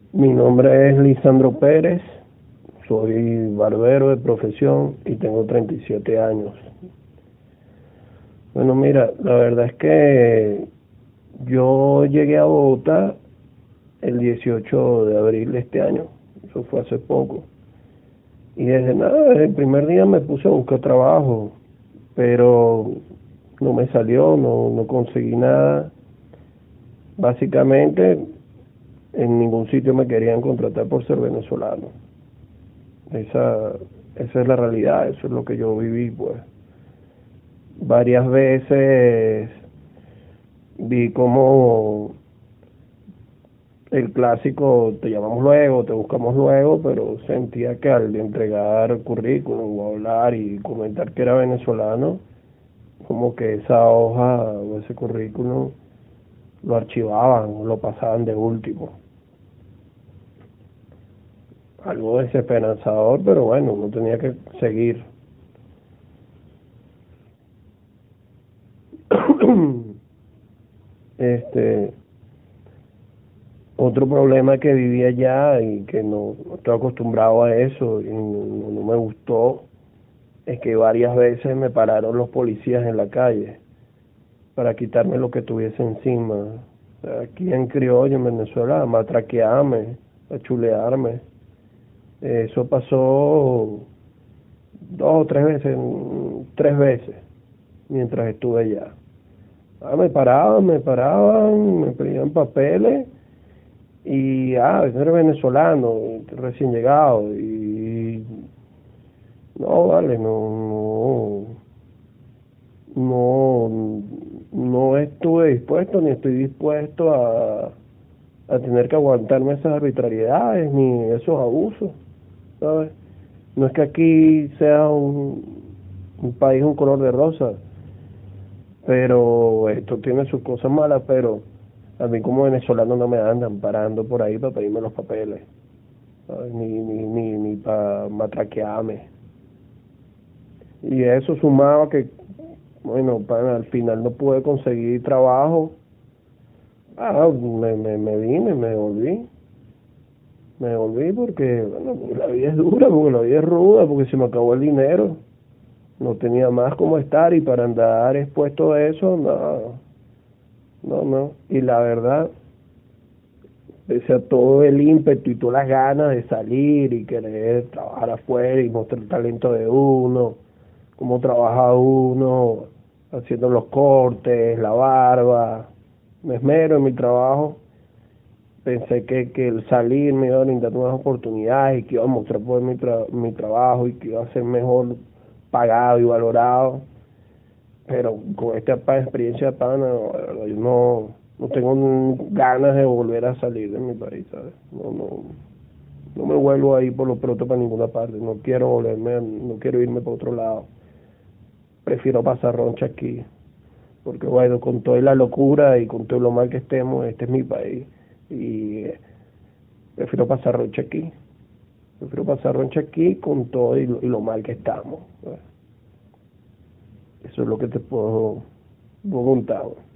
Mi nombre es Lisandro Pérez, soy barbero de profesión y tengo 37 años. Bueno, mira, la verdad es que yo llegué a Bogotá el 18 de abril de este año, eso fue hace poco. Y desde el primer día me puse a buscar trabajo, pero no me salió, no conseguí nada. Básicamente, en ningún sitio me querían contratar por ser venezolano. Esa, esa es la realidad, eso es lo que yo viví, pues. Varias veces vi como el clásico, te llamamos luego, te buscamos luego, pero sentía que al entregar currículum o hablar y comentar que era venezolano, como que esa hoja o ese currículum lo archivaban, lo pasaban de último. Algo desesperanzador, pero bueno, no tenía que seguir. este Otro problema que viví allá y que no estoy acostumbrado a eso y no me gustó es que varias veces me pararon los policías en la calle para quitarme lo que tuviese encima. O sea, aquí en criollo, en Venezuela, a matraquearme, a chulearme. Eso pasó 3 veces mientras estuve allá. Me paraban, me pedían papeles y ese era venezolano, recién llegado, y no, vale, no, no estuve dispuesto ni estoy dispuesto a tener que aguantarme esas arbitrariedades ni esos abusos, ¿sabes? No es que aquí sea un país un color de rosa, pero esto tiene sus cosas malas, pero a mí como venezolano no me andan parando por ahí para pedirme los papeles, ¿sabes? Ni para matraquearme. Y eso sumado a que, bueno, al final no pude conseguir trabajo. Me volví porque, bueno, porque la vida es dura, porque la vida es ruda, porque se me acabó el dinero. No tenía más cómo estar y para andar expuesto a eso, no, no. Y la verdad, pese a todo el ímpetu y todas las ganas de salir y querer trabajar afuera y mostrar el talento de uno, cómo trabaja uno haciendo los cortes, la barba, me esmero en mi trabajo. Pensé que el salir me iba a brindar nuevas oportunidades y que iba a mostrar por mi trabajo y que iba a ser mejor pagado y valorado, pero con esta experiencia pana, la verdad, yo no tengo ganas de volver a salir de mi país, ¿sabes? No me vuelvo a ir por lo pronto para ninguna parte, no quiero irme para otro lado, prefiero pasar roncha aquí, porque bueno, con toda la locura y con todo lo mal que estemos, este es mi país y prefiero pasar roncha aquí, con todo y lo mal que estamos, ¿sabes? Eso es lo que te puedo contar.